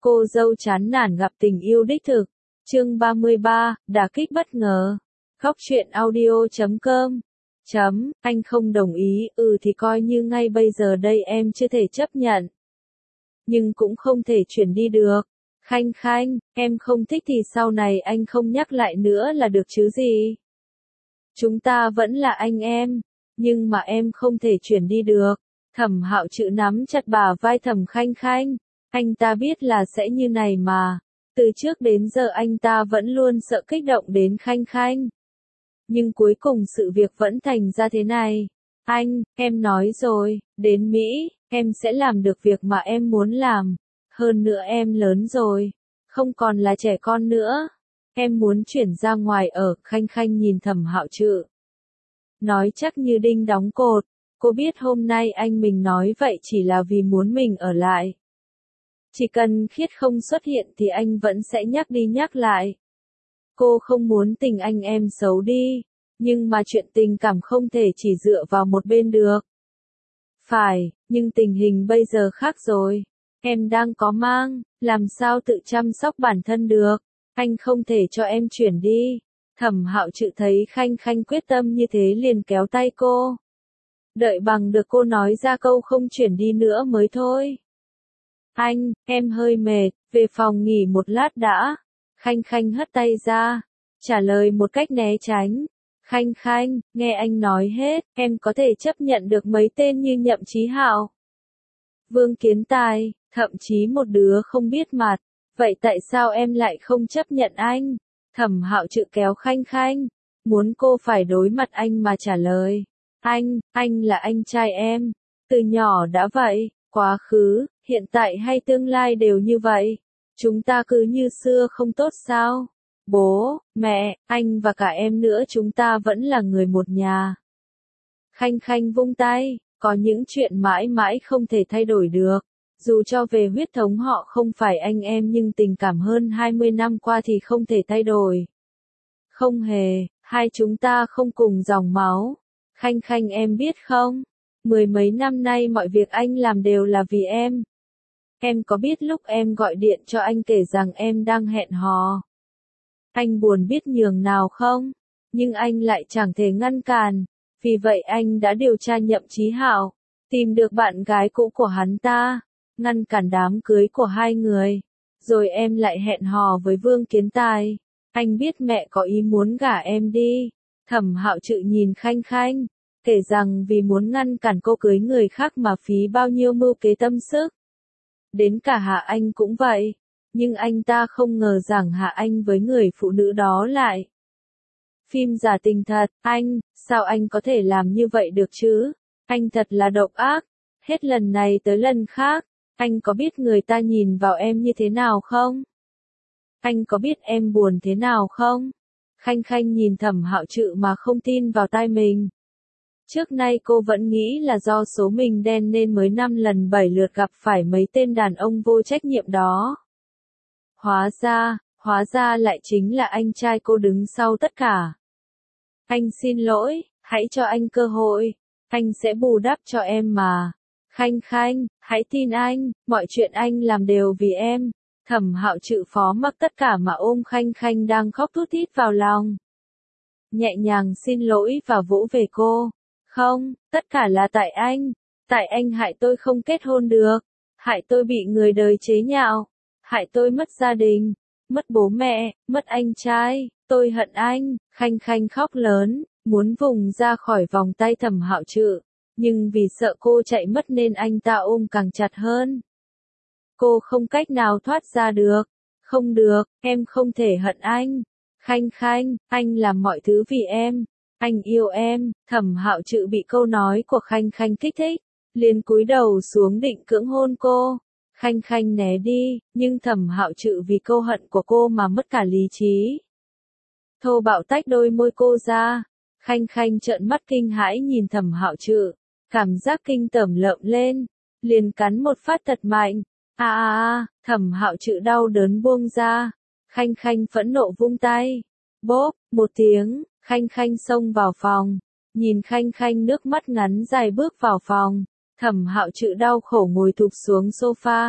Cô dâu chán nản gặp tình yêu đích thực. Chương 33, đả kích bất ngờ. Khóc chuyện audio.com. Anh không đồng ý, thì coi như ngay bây giờ đây em chưa thể chấp nhận. Nhưng cũng không thể chuyển đi được. Khanh Khanh, em không thích thì sau này anh không nhắc lại nữa là được chứ gì. Chúng ta vẫn là anh em, nhưng mà em không thể chuyển đi được. Thẩm Hạo Trự nắm chặt bả vai Thẩm Khanh Khanh. Anh ta biết là sẽ như này mà. Từ trước đến giờ anh ta vẫn luôn sợ kích động đến Khanh Khanh. Nhưng cuối cùng sự việc vẫn thành ra thế này. Anh, em nói rồi, đến Mỹ, em sẽ làm được việc mà em muốn làm. Hơn nữa em lớn rồi, không còn là trẻ con nữa. Em muốn chuyển ra ngoài ở. Khanh Khanh nhìn Thẩm Hạo Trự. Nói chắc như đinh đóng cột. Cô biết hôm nay anh mình nói vậy chỉ là vì muốn mình ở lại. Chỉ cần Khiết không xuất hiện thì anh vẫn sẽ nhắc đi nhắc lại. Cô không muốn tình anh em xấu đi, nhưng mà chuyện tình cảm không thể chỉ dựa vào một bên được. Phải, nhưng tình hình bây giờ khác rồi. Em đang có mang, làm sao tự chăm sóc bản thân được. Anh không thể cho em chuyển đi. Thẩm Hạo Trự thấy Khanh Khanh quyết tâm như thế liền kéo tay cô. Đợi bằng được cô nói ra câu không chuyển đi nữa mới thôi. Anh, em hơi mệt, về phòng nghỉ một lát đã. Khanh Khanh hất tay ra, trả lời một cách né tránh. Khanh Khanh, nghe anh nói hết, em có thể chấp nhận được mấy tên như Nhậm Chí Hạo, Vương Kiến Tài, thậm chí một đứa không biết mặt. Vậy tại sao em lại không chấp nhận anh? Thẩm Hạo Trự kéo Khanh Khanh, muốn cô phải đối mặt anh mà trả lời. Anh là anh trai em. Từ nhỏ đã vậy, quá khứ, hiện tại hay tương lai đều như vậy. Chúng ta cứ như xưa không tốt sao? Bố, mẹ, anh và cả em nữa chúng ta vẫn là người một nhà. Khanh Khanh vung tay, có những chuyện mãi mãi không thể thay đổi được. Dù cho về huyết thống họ không phải anh em nhưng tình cảm hơn 20 năm qua thì không thể thay đổi. Không hề, hai chúng ta không cùng dòng máu. Khanh Khanh em biết không? Mười mấy năm nay mọi việc anh làm đều là vì em. Em có biết lúc em gọi điện cho anh kể rằng em đang hẹn hò, anh buồn biết nhường nào không? Nhưng anh lại chẳng thể ngăn cản. Vì vậy anh đã điều tra Nhậm Chí Hạo, tìm được bạn gái cũ của hắn ta, ngăn cản đám cưới của hai người. Rồi em lại hẹn hò với Vương Kiến Tài. Anh biết mẹ có ý muốn gả em đi. Thẩm Hạo Trự nhìn Khanh Khanh, kể rằng vì muốn ngăn cản cô cưới người khác mà phí bao nhiêu mưu kế tâm sức. Đến cả Hạ Anh cũng vậy. Nhưng anh ta không ngờ rằng Hạ Anh với người phụ nữ đó lại phim giả tình thật. Anh, sao anh có thể làm như vậy được chứ? Anh thật là độc ác. Hết lần này tới lần khác, anh có biết người ta nhìn vào em như thế nào không? Anh có biết em buồn thế nào không? Khanh Khanh nhìn Thẩm Hạo Trự mà không tin vào tai mình. Trước nay cô vẫn nghĩ là do số mình đen nên mới 5 lần 7 lượt gặp phải mấy tên đàn ông vô trách nhiệm đó. Hóa ra lại chính là anh trai cô đứng sau tất cả. Anh xin lỗi, hãy cho anh cơ hội. Anh sẽ bù đắp cho em mà. Khanh Khanh, hãy tin anh, mọi chuyện anh làm đều vì em. Thẩm Hạo Trự phó mặc tất cả mà ôm Khanh Khanh đang khóc thút thít vào lòng. Nhẹ nhàng xin lỗi và vỗ về cô. Không, tất cả là tại anh. Tại anh hại tôi không kết hôn được. Hại tôi bị người đời chế nhạo. Hại tôi mất gia đình, mất bố mẹ, mất anh trai. Tôi hận anh. Khanh Khanh khóc lớn, muốn vùng ra khỏi vòng tay Thẩm Hạo Trự. Nhưng vì sợ cô chạy mất nên anh ta ôm càng chặt hơn. Cô không cách nào thoát ra được. Không được, em không thể hận anh. Khanh Khanh, anh làm mọi thứ vì em. Anh yêu em. Thẩm Hạo Trự bị câu nói của Khanh Khanh kích thích, liền cúi đầu xuống định cưỡng hôn cô. Khanh Khanh né đi, nhưng Thẩm Hạo Trự vì câu hận của cô mà mất cả lý trí. Thô bạo tách đôi môi cô ra. Khanh Khanh trợn mắt kinh hãi nhìn Thẩm Hạo Trự, cảm giác kinh tởm lợm lên, liền cắn một phát thật mạnh. Thẩm Hạo Trự đau đớn buông ra. Khanh Khanh phẫn nộ vung tay. Bốp, một tiếng, Khanh Khanh xông vào phòng. Nhìn Khanh Khanh nước mắt ngắn dài bước vào phòng. Thẩm Hạo Trự đau khổ ngồi thụp xuống sofa,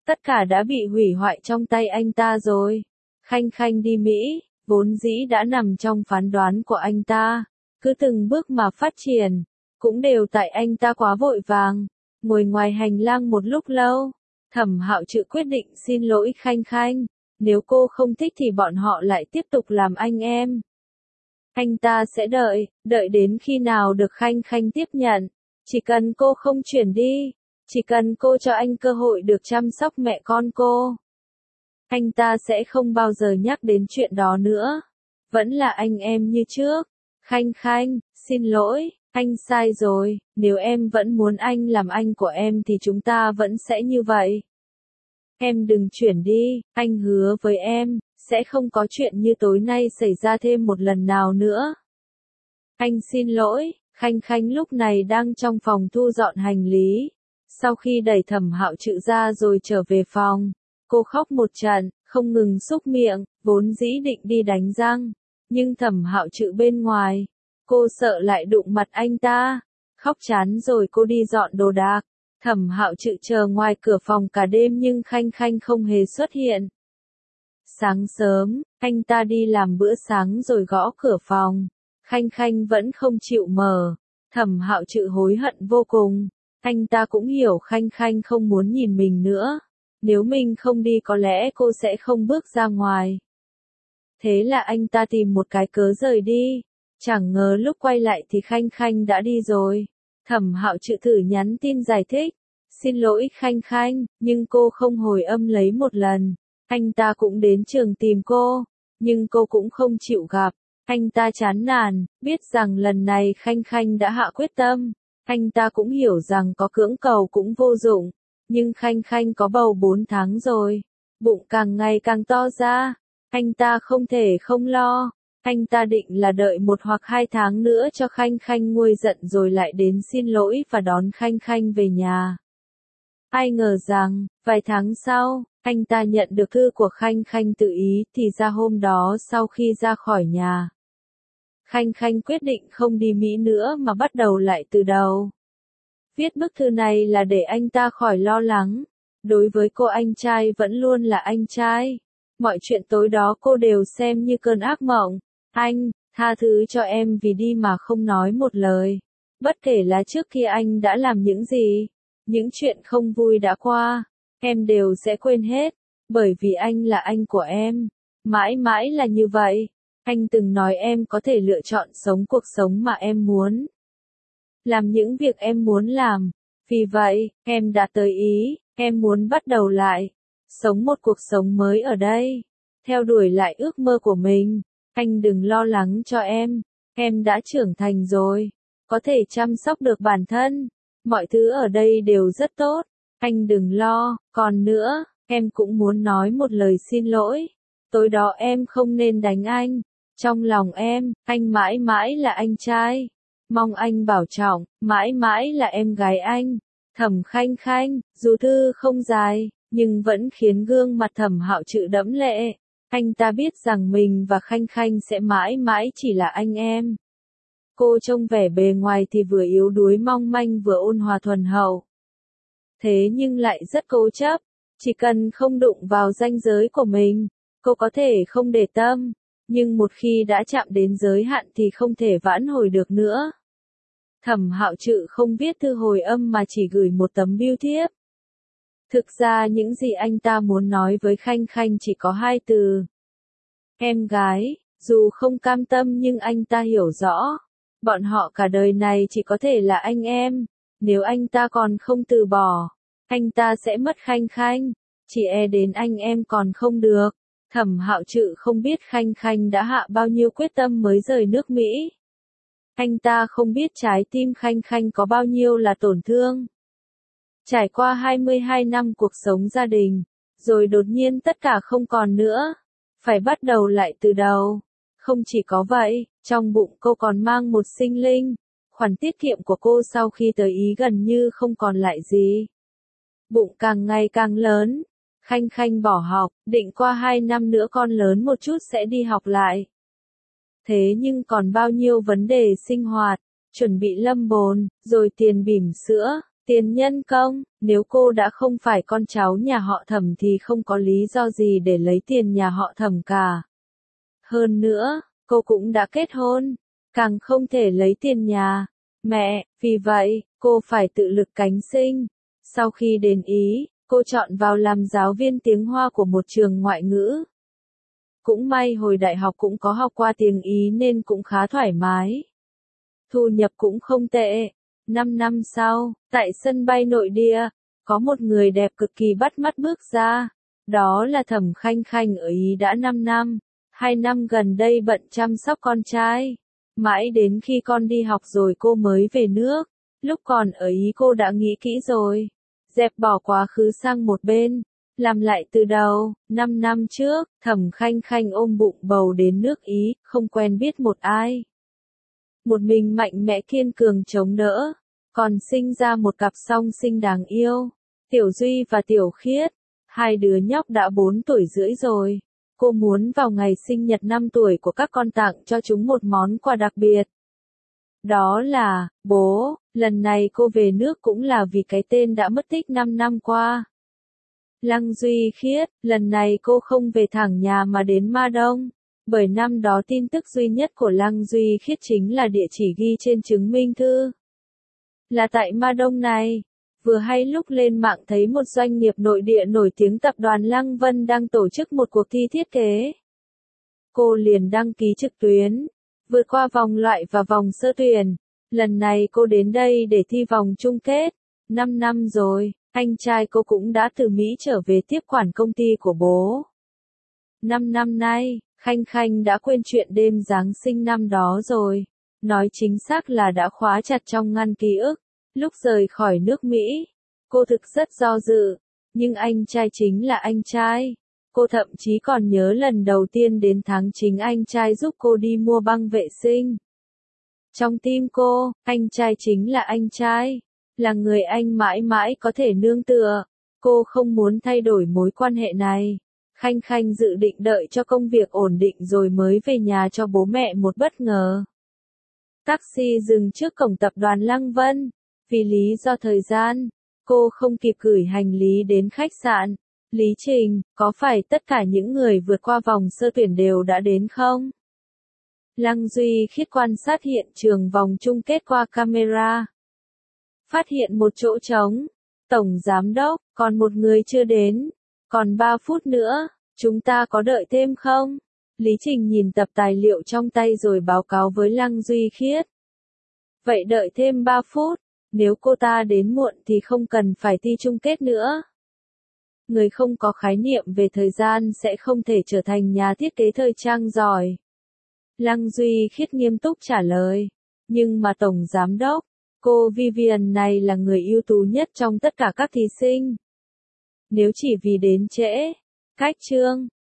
Tất cả đã bị hủy hoại trong tay anh ta rồi. Khanh Khanh đi Mỹ, vốn dĩ đã nằm trong phán đoán của anh ta. Cứ từng bước mà phát triển, cũng đều tại anh ta quá vội vàng. Ngồi ngoài hành lang một lúc lâu, Thẩm Hạo Trự quyết định xin lỗi Khanh Khanh. Nếu cô không thích thì bọn họ lại tiếp tục làm anh em. Anh ta sẽ đợi đến khi nào được Khanh Khanh tiếp nhận. Chỉ cần cô không chuyển đi, chỉ cần cô cho anh cơ hội được chăm sóc mẹ con cô, anh ta sẽ không bao giờ nhắc đến chuyện đó nữa. Vẫn là anh em như trước. Khanh Khanh, xin lỗi, anh sai rồi, nếu em vẫn muốn anh làm anh của em thì chúng ta vẫn sẽ như vậy. Em đừng chuyển đi, anh hứa với em, sẽ không có chuyện như tối nay xảy ra thêm một lần nào nữa. Anh xin lỗi. Khanh Khanh lúc này đang trong phòng thu dọn hành lý. Sau khi đẩy Thẩm Hạo Trự ra rồi trở về phòng, cô khóc một trận, không ngừng súc miệng, vốn dĩ định đi đánh răng. Nhưng Thẩm Hạo Trự bên ngoài, cô sợ lại đụng mặt anh ta. Khóc chán rồi cô đi dọn đồ đạc. Thẩm Hạo Trự chờ ngoài cửa phòng cả đêm nhưng Khanh Khanh không hề xuất hiện. Sáng sớm, anh ta đi làm bữa sáng rồi gõ cửa phòng. Khanh Khanh vẫn không chịu mở. Thẩm Hạo Trự hối hận vô cùng. Anh ta cũng hiểu Khanh Khanh không muốn nhìn mình nữa. Nếu mình không đi có lẽ cô sẽ không bước ra ngoài. Thế là anh ta tìm một cái cớ rời đi. Chẳng ngờ lúc quay lại thì Khanh Khanh đã đi rồi. Thẩm Hạo Trự thử nhắn tin giải thích. Xin lỗi Khanh Khanh, nhưng cô không hồi âm lấy một lần. Anh ta cũng đến trường tìm cô, nhưng cô cũng không chịu gặp. Anh ta chán nản, biết rằng lần này Khanh Khanh đã hạ quyết tâm. Anh ta cũng hiểu rằng có cưỡng cầu cũng vô dụng. Nhưng Khanh Khanh có bầu 4 tháng rồi. Bụng càng ngày càng to ra. Anh ta không thể không lo. Anh ta định là đợi 1 hoặc 2 tháng nữa cho Khanh Khanh nguôi giận rồi lại đến xin lỗi và đón Khanh Khanh về nhà. Ai ngờ rằng, vài tháng sau, anh ta nhận được thư của Khanh Khanh tự ý thì ra hôm đó sau khi ra khỏi nhà. Khanh Khanh quyết định không đi Mỹ nữa mà bắt đầu lại từ đầu. Viết bức thư này là để anh ta khỏi lo lắng. Đối với cô anh trai vẫn luôn là anh trai. Mọi chuyện tối đó cô đều xem như cơn ác mộng. Anh, tha thứ cho em vì đi mà không nói một lời. Bất kể là trước kia anh đã làm những gì, những chuyện không vui đã qua, em đều sẽ quên hết. Bởi vì anh là anh của em. Mãi mãi là như vậy. Anh từng nói em có thể lựa chọn sống cuộc sống mà em muốn. Làm những việc em muốn làm. Vì vậy, em đã tới ý, em muốn bắt đầu lại. Sống một cuộc sống mới ở đây. Theo đuổi lại ước mơ của mình. Anh đừng lo lắng cho em đã trưởng thành rồi. Có thể chăm sóc được bản thân. Mọi thứ ở đây đều rất tốt. Anh đừng lo, còn nữa, em cũng muốn nói một lời xin lỗi. Tối đó em không nên đánh anh. Trong lòng em, anh mãi mãi là anh trai. Mong anh bảo trọng, mãi mãi là em gái anh. Thẩm Khanh Khanh, dù thư không dài, nhưng vẫn khiến gương mặt Thẩm Hạo Trự đẫm lệ. Anh ta biết rằng mình và Khanh Khanh sẽ mãi mãi chỉ là anh em. Cô trông vẻ bề ngoài thì vừa yếu đuối mong manh vừa ôn hòa thuần hậu. Thế nhưng lại rất cố chấp. Chỉ cần không đụng vào ranh giới của mình, cô có thể không để tâm. Nhưng một khi đã chạm đến giới hạn thì không thể vãn hồi được nữa. Thẩm Hạo Trự không viết thư hồi âm mà chỉ gửi một tấm bưu thiếp. Thực ra những gì anh ta muốn nói với Khanh Khanh chỉ có 2 từ. Em gái, dù không cam tâm nhưng anh ta hiểu rõ. Bọn họ cả đời này chỉ có thể là anh em. Nếu anh ta còn không từ bỏ, anh ta sẽ mất Khanh Khanh. Chỉ e đến anh em còn không được. Thẩm Hạo Trự không biết Khanh Khanh đã hạ bao nhiêu quyết tâm mới rời nước Mỹ. Anh ta không biết trái tim Khanh Khanh có bao nhiêu là tổn thương. Trải qua 22 năm cuộc sống gia đình, rồi đột nhiên tất cả không còn nữa. Phải bắt đầu lại từ đầu. Không chỉ có vậy, trong bụng cô còn mang một sinh linh. Khoản tiết kiệm của cô sau khi tới Ý gần như không còn lại gì. Bụng càng ngày càng lớn. Khanh Khanh bỏ học, định qua 2 năm nữa con lớn một chút sẽ đi học lại. Thế nhưng còn bao nhiêu vấn đề sinh hoạt, chuẩn bị lâm bồn, rồi tiền bỉm sữa, Tiền nhân công, nếu cô đã không phải con cháu nhà họ Thẩm thì không có lý do gì để lấy tiền nhà họ Thẩm cả. Hơn nữa, cô cũng đã kết hôn, càng không thể lấy tiền nhà mẹ, vì vậy, cô phải tự lực cánh sinh. Sau khi đến Ý, cô chọn vào làm giáo viên tiếng Hoa của một trường ngoại ngữ. Cũng may hồi đại học cũng có học qua tiếng Ý nên cũng khá thoải mái. Thu nhập cũng không tệ. 5 năm sau, tại sân bay nội địa, có một người đẹp cực kỳ bắt mắt bước ra. Đó là Thẩm Khanh Khanh ở Ý đã 5 năm. 2 năm gần đây bận chăm sóc con trai. Mãi đến khi con đi học rồi cô mới về nước. Lúc còn ở Ý cô đã nghĩ kỹ rồi. Dẹp bỏ quá khứ sang một bên. Làm lại từ đầu. 5 năm trước, Thẩm Khanh Khanh ôm bụng bầu đến nước Ý, không quen biết một ai. Một mình mạnh mẽ kiên cường chống đỡ. Còn sinh ra một cặp song sinh đáng yêu. Tiểu Duy và Tiểu Khiết. Hai đứa nhóc đã 4 tuổi rưỡi rồi. Cô muốn vào ngày sinh nhật 5 tuổi của các con tặng cho chúng một món quà đặc biệt. Đó là, bố, lần này cô về nước cũng là vì cái tên đã mất tích 5 năm qua. Lăng Duy Khiết, lần này cô không về thẳng nhà mà đến Ma Đông. Bởi năm đó tin tức duy nhất của Lăng Duy Khiết chính là địa chỉ ghi trên chứng minh thư. Là tại Ma Đông này. Vừa hay lúc lên mạng thấy một doanh nghiệp nội địa nổi tiếng tập đoàn Lăng Vân đang tổ chức một cuộc thi thiết kế. Cô liền đăng ký trực tuyến, vượt qua vòng loại và vòng sơ tuyển. Lần này cô đến đây để thi vòng chung kết. 5 năm rồi, anh trai cô cũng đã từ Mỹ trở về tiếp quản công ty của bố. 5 năm nay, Khanh Khanh đã quên chuyện đêm Giáng sinh năm đó rồi. Nói chính xác là đã khóa chặt trong ngăn ký ức. Lúc rời khỏi nước Mỹ, cô thực rất do dự, nhưng anh trai chính là anh trai. Cô thậm chí còn nhớ lần đầu tiên đến tháng chính anh trai giúp cô đi mua băng vệ sinh. Trong tim cô, anh trai chính là anh trai, là người anh mãi mãi có thể nương tựa. Cô không muốn thay đổi mối quan hệ này. Khanh Khanh dự định đợi cho công việc ổn định rồi mới về nhà cho bố mẹ một bất ngờ. Taxi dừng trước cổng tập đoàn Lăng Vân. Vì lý do thời gian, cô không kịp gửi hành lý đến khách sạn. Lý trình, có phải tất cả những người vượt qua vòng sơ tuyển đều đã đến không? Lăng Duy Khiết quan sát hiện trường vòng chung kết qua camera. Phát hiện một chỗ trống. Tổng giám đốc, còn một người chưa đến. Còn 3 phút nữa, chúng ta có đợi thêm không? Lý Trình nhìn tập tài liệu trong tay rồi báo cáo với Lăng Duy Khiết. Vậy đợi thêm 3 phút. Nếu cô ta đến muộn thì không cần phải thi chung kết nữa. Người không có khái niệm về thời gian sẽ không thể trở thành nhà thiết kế thời trang giỏi. Lăng Duy Khiết nghiêm túc trả lời. Nhưng mà Tổng Giám đốc, cô Vivian này là người ưu tú nhất trong tất cả các thí sinh. Nếu chỉ vì đến trễ, cách chương,